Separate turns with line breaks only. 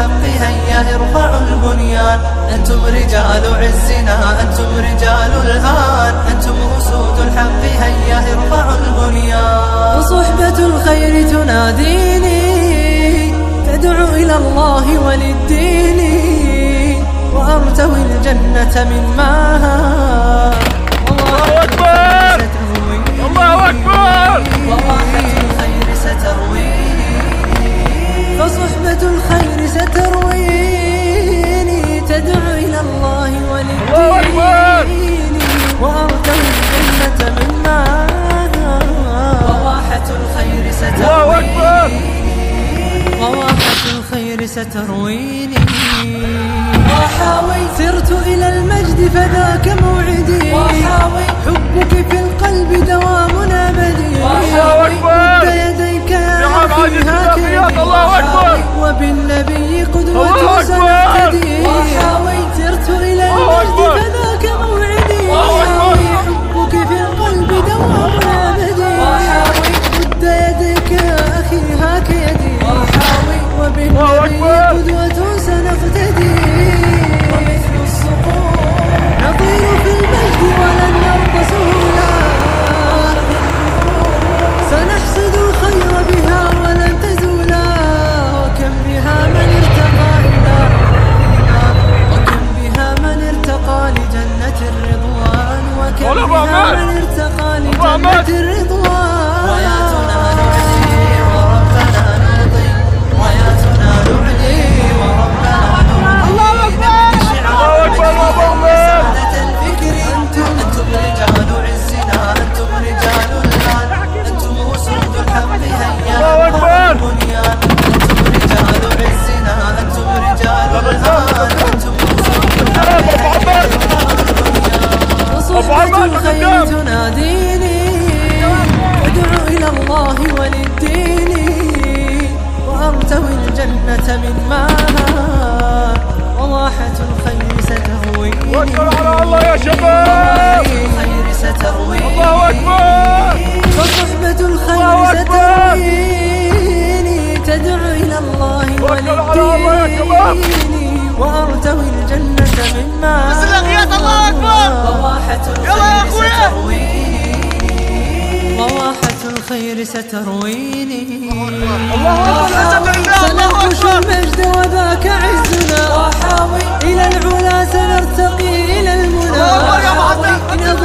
الحق هيا ارفعوا البنيان. أنتم رجال عزنا أنتم رجال الآن، أنتم أسود الحق هيا ارفعوا البنيان. وصحبة الخير تناديني تدعو إلى الله وللدين، وأرتوي الجنة من معها.
الله أكبر الله أكبر.
وراحة الخير سترويني فصحبة الخير سترويني تدعو إلى الله وللدين، وأرتوي الجنة من معها. وراحة الخير سترويني وراحة الخير سترويني. وحاوي سرت إلى المجد فذاك موعدي، وحاوي حبك في القلب دوام أبدي.
وحاوي
مد يديك يا أخي هكذا، وبالنبي قدوة سنقتدي. وحاوي سرت إلى المجد فذاك موعدي، وحاوي حبك في القلب دوام أبدي. وحاوي مد يديك يا أخي هكذا، وبالنبي قدوة سنقتدي. ومثل الصقور نطير في المجد ولن نرضى سهولا، سنحصد الخير بها ولن تزولا. وكم بها من ارتقى إلى ربنا، وكم بها من ارتقى لجنة الرضوان، وكم بها من ارتقى لجنة الرضوان. وياتنا نعلي وربنا نرضي، وياتنا نعلي وربنا نرضي.
الله أكبر الله أكبر
سادة الفكر أنتم رجال عزنا أنتم رجال الآن، أنتم أسود الحق هيا ارفعوا البنيان. أنتم رجال عزنا أنتم رجال الآن، أنتم أسود الحق هيا ارفعوا البنيان. وصحبة الخير تناديني أدعو إلى الله وللدين، وأرتوي الجنة من معها. وراحة الخير سترويني
واشكر على الله يا شباب.
الخير سترويني
الله أكبر.
وصحبة الخير سترويني تدعو إلى الله وللدين، وأرتوي الجنة من معها.
الله أكبر.
وراحة الخير سترويني وراحة الخير سترويني. سننقش المجد وذاك عزنا، إلى العلا سنرتقي إلى المنى.